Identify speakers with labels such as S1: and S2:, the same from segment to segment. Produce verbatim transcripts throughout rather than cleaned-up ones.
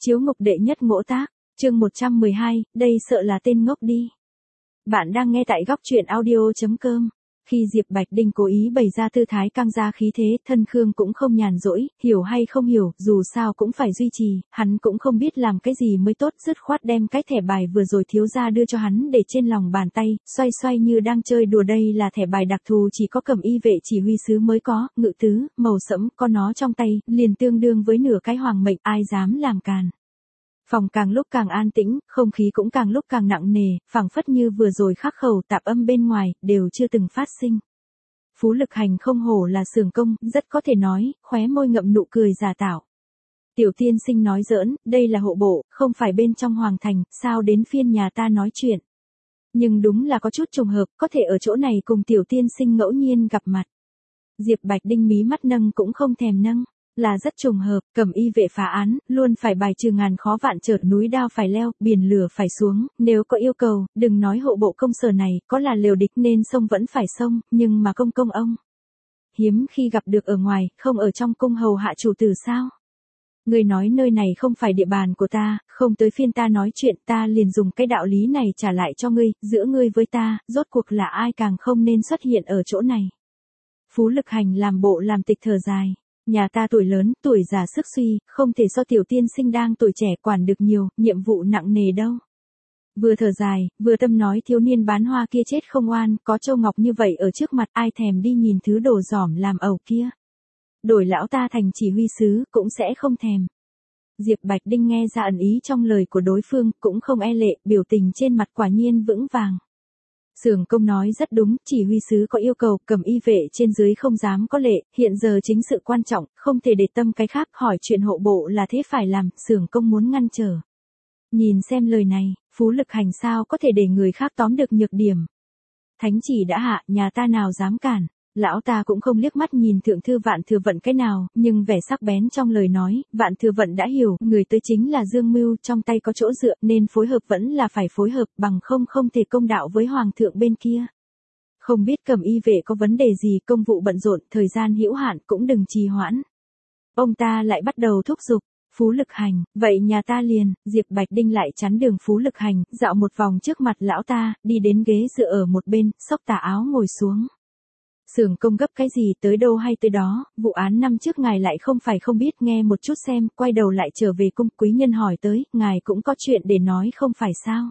S1: Chiếu ngục đệ nhất ngỗ tác, chương một trăm mười hai, đây sợ là tên ngốc đi. Bạn đang nghe tại góc truyện audio.com. Khi Diệp Bạch Đinh cố ý bày ra tư thái căng ra khí thế, Thân Khương cũng không nhàn rỗi, hiểu hay không hiểu, dù sao cũng phải duy trì, hắn cũng không biết làm cái gì mới tốt, dứt khoát đem cái thẻ bài vừa rồi thiếu gia đưa cho hắn để trên lòng bàn tay, xoay xoay như đang chơi đùa. Đây là thẻ bài đặc thù chỉ có Cẩm Y vệ chỉ huy sứ mới có, ngự tứ, màu sẫm, có nó trong tay, liền tương đương với nửa cái hoàng mệnh, ai dám làm càn. Phòng càng lúc càng an tĩnh, không khí cũng càng lúc càng nặng nề, phảng phất như vừa rồi khắc khẩu tạp âm bên ngoài, đều chưa từng phát sinh. Phú Lực Hành không hổ là xưởng công, rất có thể nói, khóe môi ngậm nụ cười giả tạo. Tiểu tiên sinh nói giỡn, đây là hộ bộ, không phải bên trong hoàng thành, sao đến phiên nhà ta nói chuyện. Nhưng đúng là có chút trùng hợp, có thể ở chỗ này cùng tiểu tiên sinh ngẫu nhiên gặp mặt. Diệp Bạch Đinh mí mắt nâng cũng không thèm nâng. Là rất trùng hợp, Cẩm Y vệ phá án, luôn phải bài trừ ngàn khó vạn trở, núi đao phải leo, biển lửa phải xuống, nếu có yêu cầu, đừng nói hộ bộ công sở này, có là liều địch nên sông vẫn phải sông, nhưng mà công công ông. Hiếm khi gặp được ở ngoài, không ở trong cung hầu hạ chủ tử sao? Người nói nơi này không phải địa bàn của ta, không tới phiên ta nói chuyện, ta liền dùng cái đạo lý này trả lại cho ngươi, giữa ngươi với ta, rốt cuộc là ai càng không nên xuất hiện ở chỗ này. Phú Lực Hành làm bộ làm tịch thở dài. Nhà ta tuổi lớn, tuổi già sức suy, không thể so tiểu tiên sinh đang tuổi trẻ quản được nhiều, nhiệm vụ nặng nề đâu. Vừa thở dài, vừa tâm nói thiếu niên bán hoa kia chết không oan, có châu ngọc như vậy ở trước mặt ai thèm đi nhìn thứ đồ giỏm làm ẩu kia. Đổi lão ta thành chỉ huy sứ, cũng sẽ không thèm. Diệp Bạch Đinh nghe ra ẩn ý trong lời của đối phương, cũng không e lệ, biểu tình trên mặt quả nhiên vững vàng. Xưởng công nói rất đúng, chỉ huy sứ có yêu cầu, Cẩm Y vệ trên dưới không dám có lệ, hiện giờ chính sự quan trọng, không thể để tâm cái khác, hỏi chuyện hộ bộ là thế phải làm, xưởng công muốn ngăn trở. Nhìn xem lời này, Phú Lực Hành sao có thể để người khác tóm được nhược điểm. Thánh chỉ đã hạ, nhà ta nào dám cản. Lão ta cũng không liếc mắt nhìn thượng thư Vạn Thừa Vận cái nào, nhưng vẻ sắc bén trong lời nói, Vạn Thừa Vận đã hiểu, người tới chính là Dương Mưu, trong tay có chỗ dựa, nên phối hợp vẫn là phải phối hợp, bằng không không thể công đạo với hoàng thượng bên kia. Không biết Cẩm Y vệ có vấn đề gì, công vụ bận rộn, thời gian hữu hạn, cũng đừng trì hoãn. Ông ta lại bắt đầu thúc giục. Phú Lực Hành, vậy nhà ta liền, Diệp Bạch Đinh lại chắn đường Phú Lực Hành, dạo một vòng trước mặt lão ta, đi đến ghế dựa ở một bên, xốc tà áo ngồi xuống. Xưởng công gấp cái gì, tới đâu hay tới đó, vụ án năm trước ngài lại không phải không biết, nghe một chút xem, quay đầu lại trở về cung. Quý nhân hỏi tới, ngài cũng có chuyện để nói không phải sao.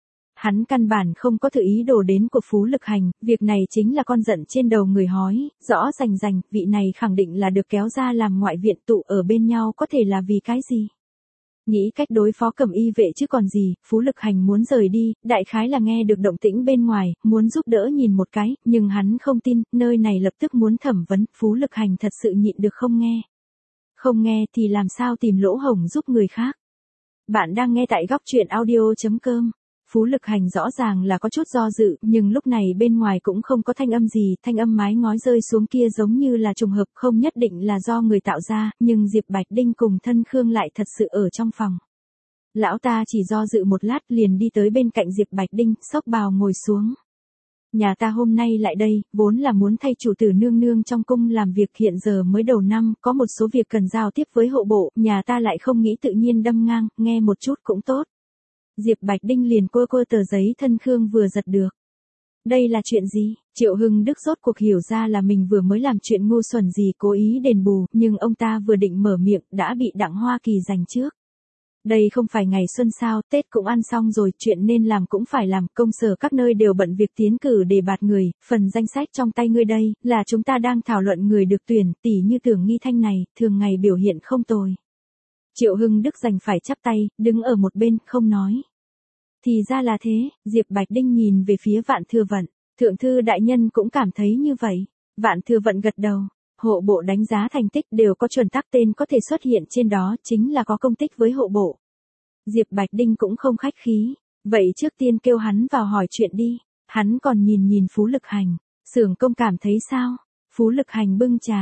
S1: Hắn căn bản không có tự ý đồ đến của Phú Lực Hành, việc này chính là con giận trên đầu người hói, rõ rành rành, vị này khẳng định là được kéo ra làm ngoại viện, tụ ở bên nhau có thể là vì cái gì. Nghĩ cách đối phó Cẩm Y vệ chứ còn gì, Phú Lực Hành muốn rời đi, đại khái là nghe được động tĩnh bên ngoài, muốn giúp đỡ nhìn một cái, nhưng hắn không tin, nơi này lập tức muốn thẩm vấn, Phú Lực Hành thật sự nhịn được không nghe. Không nghe thì làm sao tìm lỗ hổng giúp người khác. Bạn đang nghe tại góc truyện audio.com. Phú Lực Hành rõ ràng là có chút do dự, nhưng lúc này bên ngoài cũng không có thanh âm gì, thanh âm mái ngói rơi xuống kia giống như là trùng hợp, không nhất định là do người tạo ra, nhưng Diệp Bạch Đinh cùng Thân Khương lại thật sự ở trong phòng. Lão ta chỉ do dự một lát liền đi tới bên cạnh Diệp Bạch Đinh, xốc bào ngồi xuống. Nhà ta hôm nay lại đây, vốn là muốn thay chủ tử nương nương trong cung làm việc, hiện giờ mới đầu năm, có một số việc cần giao tiếp với hộ bộ, nhà ta lại không nghĩ tự nhiên đâm ngang, nghe một chút cũng tốt. Diệp Bạch Đinh liền quơ quơ tờ giấy Thân Khương vừa giật được. Đây là chuyện gì? Triệu Hưng Đức rốt cuộc hiểu ra là mình vừa mới làm chuyện ngu xuẩn gì, cố ý đền bù, nhưng ông ta vừa định mở miệng, đã bị Đặng Hoa Kỳ giành trước. Đây không phải ngày xuân sao, Tết cũng ăn xong rồi, chuyện nên làm cũng phải làm, công sở các nơi đều bận việc tiến cử đề bạt người, phần danh sách trong tay ngươi đây, là chúng ta đang thảo luận người được tuyển, tỉ như Tưởng Nghi Thanh này, thường ngày biểu hiện không tồi. Triệu Hưng Đức giành phải chắp tay, đứng ở một bên, không nói. Thì ra là thế, Diệp Bạch Đinh nhìn về phía Vạn Thừa Vận, thượng thư đại nhân cũng cảm thấy như vậy. Vạn Thừa Vận gật đầu, hộ bộ đánh giá thành tích đều có chuẩn tắc, tên có thể xuất hiện trên đó, chính là có công tích với hộ bộ. Diệp Bạch Đinh cũng không khách khí, vậy trước tiên kêu hắn vào hỏi chuyện đi. Hắn còn nhìn nhìn Phú Lực Hành, xưởng công cảm thấy sao? Phú Lực Hành bưng trà,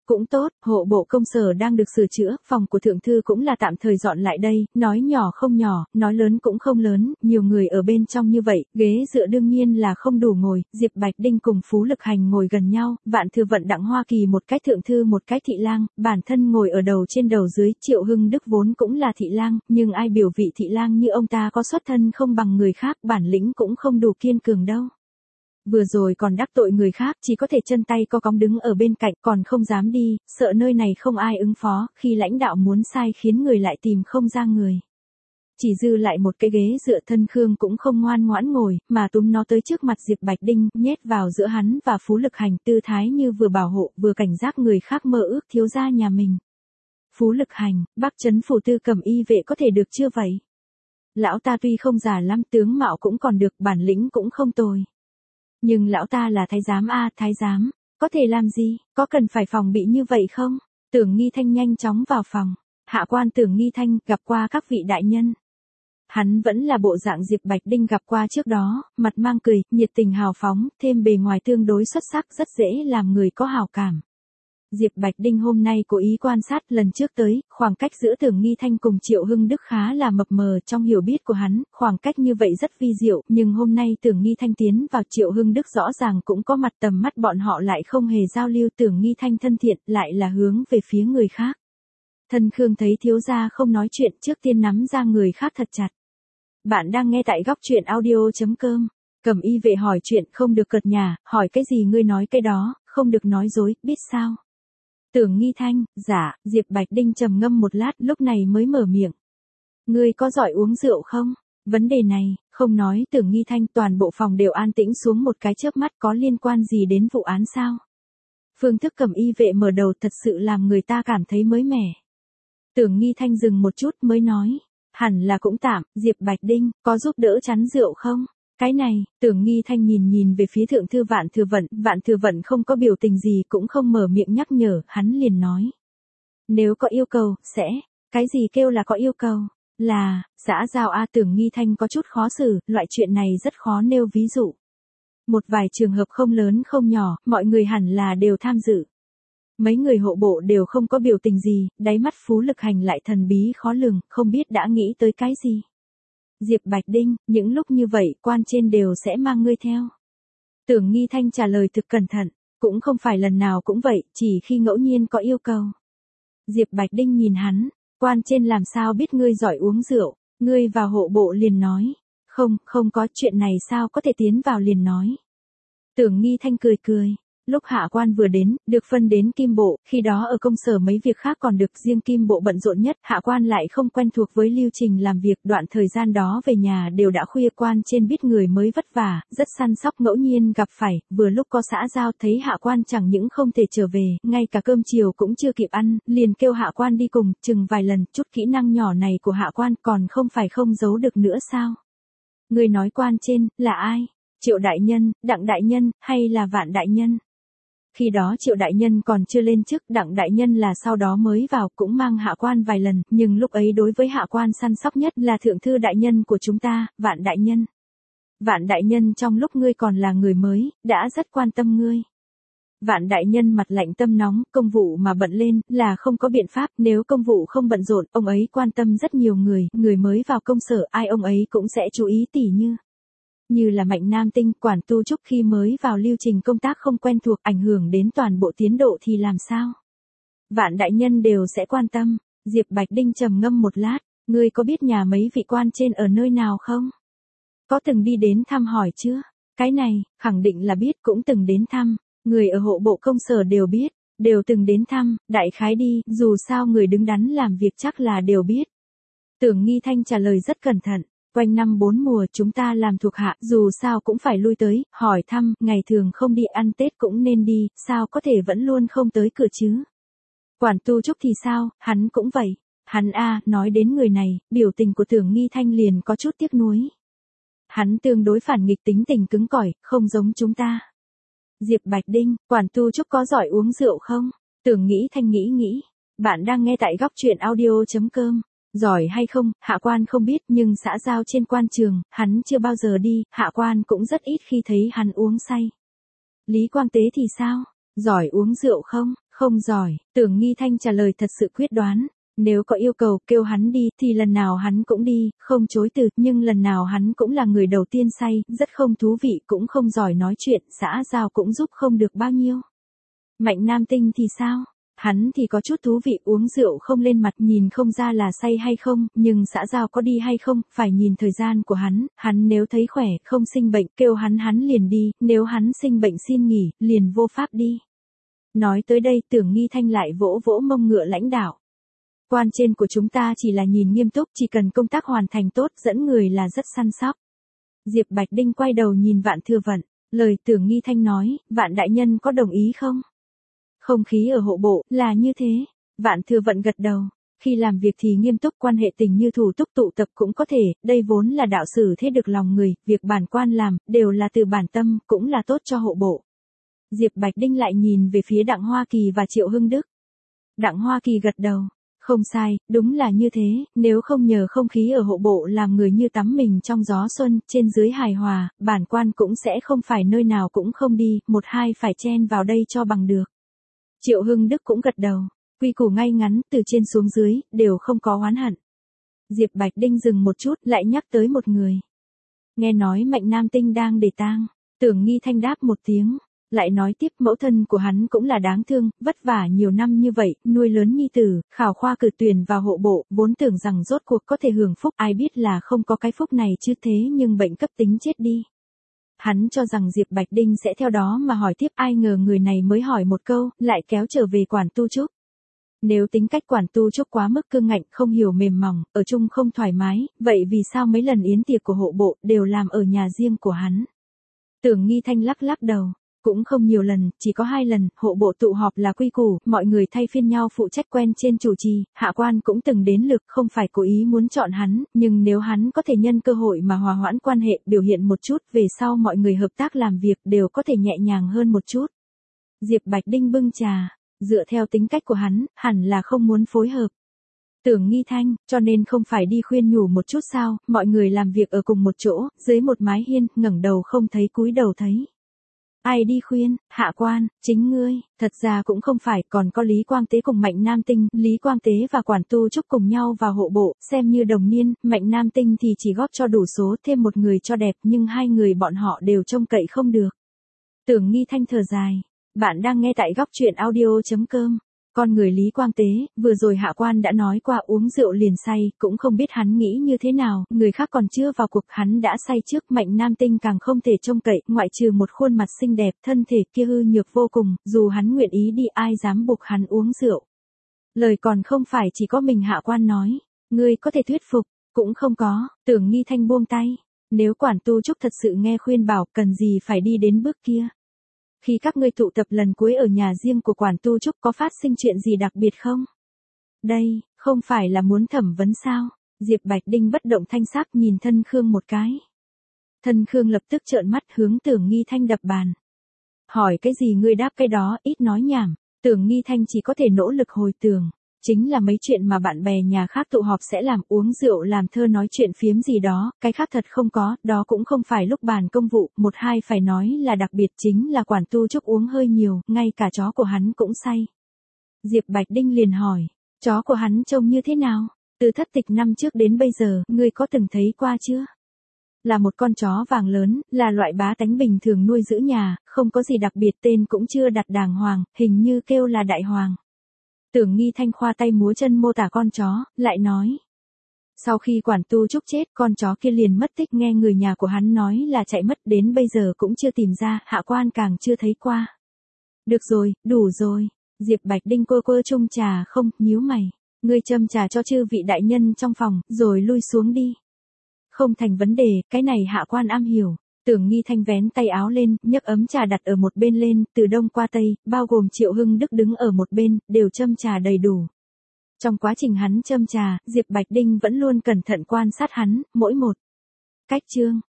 S1: Cũng tốt, hộ bộ công sở đang được sửa chữa, phòng của thượng thư cũng là tạm thời dọn lại đây, nói nhỏ không nhỏ, nói lớn cũng không lớn, nhiều người ở bên trong như vậy, ghế dựa đương nhiên là không đủ ngồi, Diệp Bạch Đinh cùng Phú Lực Hành ngồi gần nhau, Vạn Thừa Vận Đặng Hoa Kỳ một cái thượng thư một cái thị lang, bản thân ngồi ở đầu trên đầu dưới, Triệu Hưng Đức vốn cũng là thị lang, nhưng ai biểu vị thị lang như ông ta có xuất thân không bằng người khác, bản lĩnh cũng không đủ kiên cường đâu. Vừa rồi còn đắc tội người khác, chỉ có thể chân tay co cóng đứng ở bên cạnh, còn không dám đi, sợ nơi này không ai ứng phó, khi lãnh đạo muốn sai khiến người lại tìm không ra người. Chỉ dư lại một cái ghế dựa, Thân Khương cũng không ngoan ngoãn ngồi, mà túm nó tới trước mặt Diệp Bạch Đinh, nhét vào giữa hắn và Phú Lực Hành, tư thái như vừa bảo hộ, vừa cảnh giác người khác mơ ước thiếu gia nhà mình. Phú Lực Hành, Bắc Trấn phủ tư cầm y vệ có thể được chưa vậy? Lão ta tuy không già lắm, tướng mạo cũng còn được, bản lĩnh cũng không tồi. Nhưng lão ta là thái giám a, thái giám, có thể làm gì, có cần phải phòng bị như vậy không? Tưởng Nghi Thanh nhanh chóng vào phòng. Hạ quan Tưởng Nghi Thanh, gặp qua các vị đại nhân. Hắn vẫn là bộ dạng Diệp Bạch Đinh gặp qua trước đó, mặt mang cười, nhiệt tình hào phóng, thêm bề ngoài tương đối xuất sắc, rất dễ làm người có hào cảm. Diệp Bạch Đinh hôm nay cố ý quan sát, lần trước tới, khoảng cách giữa Tưởng Nghi Thanh cùng Triệu Hưng Đức khá là mập mờ, trong hiểu biết của hắn, khoảng cách như vậy rất vi diệu, nhưng hôm nay Tưởng Nghi Thanh tiến vào, Triệu Hưng Đức rõ ràng cũng có mặt, tầm mắt bọn họ lại không hề giao lưu, Tưởng Nghi Thanh thân thiện, lại là hướng về phía người khác. Thân Khương thấy thiếu gia không nói chuyện, trước tiên nắm ra người khác thật chặt. Bạn đang nghe tại góc truyện audio chấm com. Cầm y vệ hỏi chuyện không được cợt nhả, hỏi cái gì ngươi nói cái đó, không được nói dối, biết sao? Tưởng Nghi Thanh, dạ, Diệp Bạch Đinh trầm ngâm một lát, lúc này mới mở miệng. Ngươi có giỏi uống rượu không? Vấn đề này, không nói Tưởng Nghi Thanh, toàn bộ phòng đều an tĩnh xuống một cái chớp mắt, có liên quan gì đến vụ án sao? Phương thức cầm y vệ mở đầu thật sự làm người ta cảm thấy mới mẻ. Tưởng Nghi Thanh dừng một chút mới nói, hẳn là cũng tạm, Diệp Bạch Đinh, có giúp đỡ chắn rượu không? Cái này, Tưởng Nghi Thanh nhìn nhìn về phía thượng thư Vạn Thừa Vận, Vạn Thừa Vận không có biểu tình gì cũng không mở miệng nhắc nhở, hắn liền nói. Nếu có yêu cầu, sẽ, cái gì kêu là có yêu cầu? Là, xã giao a. Tưởng Nghi Thanh có chút khó xử, loại chuyện này rất khó nêu ví dụ. Một vài trường hợp không lớn không nhỏ, mọi người hẳn là đều tham dự. Mấy người hộ bộ đều không có biểu tình gì, đáy mắt Phú Lực Hành lại thần bí khó lường, không biết đã nghĩ tới cái gì. Diệp Bạch Đinh, những lúc như vậy, quan trên đều sẽ mang ngươi theo. Tưởng Nghi Thanh trả lời thực cẩn thận, cũng không phải lần nào cũng vậy, chỉ khi ngẫu nhiên có yêu cầu. Diệp Bạch Đinh nhìn hắn, quan trên làm sao biết ngươi giỏi uống rượu, ngươi vào hộ bộ liền nói. Không, không có chuyện này sao có thể tiến vào liền nói. Tưởng Nghi Thanh cười cười. Lúc hạ quan vừa đến, được phân đến Kim Bộ, khi đó ở công sở mấy việc khác còn được, riêng Kim Bộ bận rộn nhất, hạ quan lại không quen thuộc với lưu trình làm việc, đoạn thời gian đó về nhà đều đã khuya, quan trên biết người mới vất vả, rất săn sóc, ngẫu nhiên gặp phải, vừa lúc có xã giao thấy hạ quan chẳng những không thể trở về, ngay cả cơm chiều cũng chưa kịp ăn, liền kêu hạ quan đi cùng, chừng vài lần, chút kỹ năng nhỏ này của hạ quan còn không phải không giấu được nữa sao? Người nói quan trên, là ai? Triệu đại nhân, Đặng đại nhân, hay là Vạn đại nhân? Khi đó Triệu đại nhân còn chưa lên chức, Đặng đại nhân là sau đó mới vào, cũng mang hạ quan vài lần, nhưng lúc ấy đối với hạ quan săn sóc nhất là thượng thư đại nhân của chúng ta, Vạn đại nhân. Vạn đại nhân trong lúc ngươi còn là người mới, đã rất quan tâm ngươi. Vạn đại nhân mặt lạnh tâm nóng, công vụ mà bận lên, là không có biện pháp, nếu công vụ không bận rộn, ông ấy quan tâm rất nhiều người, người mới vào công sở, ai ông ấy cũng sẽ chú ý tỉ như. Như là Mạnh Nam Tinh, Quản Tu Trúc khi mới vào lưu trình công tác không quen thuộc, ảnh hưởng đến toàn bộ tiến độ thì làm sao? Vạn đại nhân đều sẽ quan tâm. Diệp Bạch Đinh trầm ngâm một lát, ngươi có biết nhà mấy vị quan trên ở nơi nào không? Có từng đi đến thăm hỏi chưa? Cái này, khẳng định là biết, cũng từng đến thăm, người ở hộ bộ công sở đều biết, đều từng đến thăm, đại khái đi, dù sao người đứng đắn làm việc chắc là đều biết. Tưởng Nghi Thanh trả lời rất cẩn thận. Quanh năm bốn mùa chúng ta làm thuộc hạ, dù sao cũng phải lui tới, hỏi thăm, ngày thường không đi ăn Tết cũng nên đi, sao có thể vẫn luôn không tới cửa chứ? Quản Tu Trúc thì sao, hắn cũng vậy. Hắn a, nói đến người này, biểu tình của Tưởng Nghi Thanh liền có chút tiếc nuối. Hắn tương đối phản nghịch, tính tình cứng cỏi, không giống chúng ta. Diệp Bạch Đinh, Quản Tu Trúc có giỏi uống rượu không? Tưởng Nghĩ Thanh nghĩ nghĩ. Bạn đang nghe tại góc truyện audio chấm com. Giỏi hay không, hạ quan không biết, nhưng xã giao trên quan trường, hắn chưa bao giờ đi, hạ quan cũng rất ít khi thấy hắn uống say. Lý Quang Tế thì sao? Giỏi uống rượu không? Không giỏi, Tưởng Nghi Thanh trả lời thật sự quyết đoán. Nếu có yêu cầu kêu hắn đi thì lần nào hắn cũng đi, không chối từ, nhưng lần nào hắn cũng là người đầu tiên say, rất không thú vị cũng không giỏi nói chuyện, xã giao cũng giúp không được bao nhiêu. Mạnh Nam Tinh thì sao? Hắn thì có chút thú vị, uống rượu không lên mặt, nhìn không ra là say hay không, nhưng xã giao có đi hay không, phải nhìn thời gian của hắn, hắn nếu thấy khỏe, không sinh bệnh, kêu hắn hắn liền đi, nếu hắn sinh bệnh xin nghỉ, liền vô pháp đi. Nói tới đây Tưởng Nghi Thanh lại vỗ vỗ mông ngựa lãnh đạo. Quan trên của chúng ta chỉ là nhìn nghiêm túc, chỉ cần công tác hoàn thành tốt, dẫn người là rất săn sóc. Diệp Bạch Đinh quay đầu nhìn Vạn Thừa Vận, lời Tưởng Nghi Thanh nói, Vạn đại nhân có đồng ý không? Không khí ở hộ bộ, là như thế. Vạn Thừa Vận gật đầu. Khi làm việc thì nghiêm túc, quan hệ tình như thủ túc tụ tập cũng có thể, đây vốn là đạo sử thế được lòng người, việc bản quan làm, đều là từ bản tâm, cũng là tốt cho hộ bộ. Diệp Bạch Đinh lại nhìn về phía Đặng Hoa Kỳ và Triệu Hưng Đức. Đặng Hoa Kỳ gật đầu. Không sai, đúng là như thế, nếu không nhờ không khí ở hộ bộ làm người như tắm mình trong gió xuân, trên dưới hài hòa, bản quan cũng sẽ không phải nơi nào cũng không đi, một hai phải chen vào đây cho bằng được. Triệu Hưng Đức cũng gật đầu, quy củ ngay ngắn, từ trên xuống dưới, đều không có oán hận. Diệp Bạch Đinh dừng một chút, lại nhắc tới một người. Nghe nói Mạnh Nam Tinh đang để tang, Tưởng Nghi Thanh đáp một tiếng. Lại nói tiếp, mẫu thân của hắn cũng là đáng thương, vất vả nhiều năm như vậy, nuôi lớn nhi tử, khảo khoa cử tuyển vào hộ bộ, vốn tưởng rằng rốt cuộc có thể hưởng phúc, ai biết là không có cái phúc này chứ thế nhưng bệnh cấp tính chết đi. Hắn cho rằng Diệp Bạch Đinh sẽ theo đó mà hỏi tiếp, ai ngờ người này mới hỏi một câu, lại kéo trở về Quản Tu Trúc. Nếu tính cách Quản Tu Trúc quá mức cương ngạnh, không hiểu mềm mỏng, ở chung không thoải mái, vậy vì sao mấy lần yến tiệc của hộ bộ đều làm ở nhà riêng của hắn? Tưởng Nghi Thanh lắc lắc đầu. Cũng không nhiều lần, chỉ có hai lần, hộ bộ tụ họp là quy củ, mọi người thay phiên nhau phụ trách quen trên chủ trì, hạ quan cũng từng đến lượt, không phải cố ý muốn chọn hắn, nhưng nếu hắn có thể nhân cơ hội mà hòa hoãn quan hệ, biểu hiện một chút, về sau mọi người hợp tác làm việc đều có thể nhẹ nhàng hơn một chút. Diệp Bạch Đinh bưng trà, dựa theo tính cách của hắn, hẳn là không muốn phối hợp. Tưởng Nghi Thanh, cho nên không phải đi khuyên nhủ một chút sao, mọi người làm việc ở cùng một chỗ, dưới một mái hiên, ngẩng đầu không thấy cúi đầu thấy. Ai đi khuyên, hạ quan, chính ngươi, thật ra cũng không phải, còn có Lý Quang Tế cùng Mạnh Nam Tinh, Lý Quang Tế và Quản Tu Trúc cùng nhau vào hộ bộ, xem như đồng niên, Mạnh Nam Tinh thì chỉ góp cho đủ số thêm một người cho đẹp, nhưng hai người bọn họ đều trông cậy không được. Tưởng Nghi Thanh thở dài, bạn đang nghe tại góc truyện audio.com. Con người Lý Quang Tế, vừa rồi hạ quan đã nói qua uống rượu liền say, cũng không biết hắn nghĩ như thế nào, người khác còn chưa vào cuộc hắn đã say trước, Mạnh Nam Tinh càng không thể trông cậy, ngoại trừ một khuôn mặt xinh đẹp, thân thể kia hư nhược vô cùng, dù hắn nguyện ý đi ai dám buộc hắn uống rượu. Lời còn không phải chỉ có mình hạ quan nói, ngươi có thể thuyết phục, cũng không có, Tưởng Nghi Thanh buông tay, nếu Quản Tu Trúc thật sự nghe khuyên bảo, cần gì phải đi đến bước kia. Khi các ngươi tụ tập lần cuối ở nhà riêng của Quản Tu Trúc có phát sinh chuyện gì đặc biệt không? Đây, không phải là muốn thẩm vấn sao? Diệp Bạch Đinh bất động thanh sắc nhìn Thân Khương một cái. Thân Khương lập tức trợn mắt hướng Tưởng Nghi Thanh đập bàn. Hỏi cái gì ngươi đáp cái đó, ít nói nhảm. Tưởng Nghi Thanh chỉ có thể nỗ lực hồi tưởng. Chính là mấy chuyện mà bạn bè nhà khác tụ họp sẽ làm, uống rượu làm thơ nói chuyện phiếm gì đó, cái khác thật không có, đó cũng không phải lúc bàn công vụ, một hai phải nói là đặc biệt chính là Quản Tu Trúc uống hơi nhiều, ngay cả chó của hắn cũng say. Diệp Bạch Đinh liền hỏi, chó của hắn trông như thế nào? Từ thất tịch năm trước đến bây giờ, ngươi có từng thấy qua chưa? Là một con chó vàng lớn, là loại bá tánh bình thường nuôi giữ nhà, không có gì đặc biệt, tên cũng chưa đặt đàng hoàng, hình như kêu là Đại Hoàng. Tưởng Nghi Thanh khoa tay múa chân mô tả con chó, lại nói. Sau khi Quản Tu Trúc chết, con chó kia liền mất tích, nghe người nhà của hắn nói là chạy mất, đến bây giờ cũng chưa tìm ra, hạ quan càng chưa thấy qua. Được rồi, đủ rồi. Diệp Bạch Đinh quơ quơ chung trà không, nhíu mày. Ngươi châm trà cho chư vị đại nhân trong phòng, rồi lui xuống đi. Không thành vấn đề, cái này hạ quan am hiểu. Tưởng Nghi Thanh vén tay áo lên, nhấc ấm trà đặt ở một bên lên, từ đông qua tây, bao gồm Triệu Hưng Đức đứng ở một bên, đều châm trà đầy đủ. Trong quá trình hắn châm trà, Diệp Bạch Đinh vẫn luôn cẩn thận quan sát hắn, mỗi một cách chương.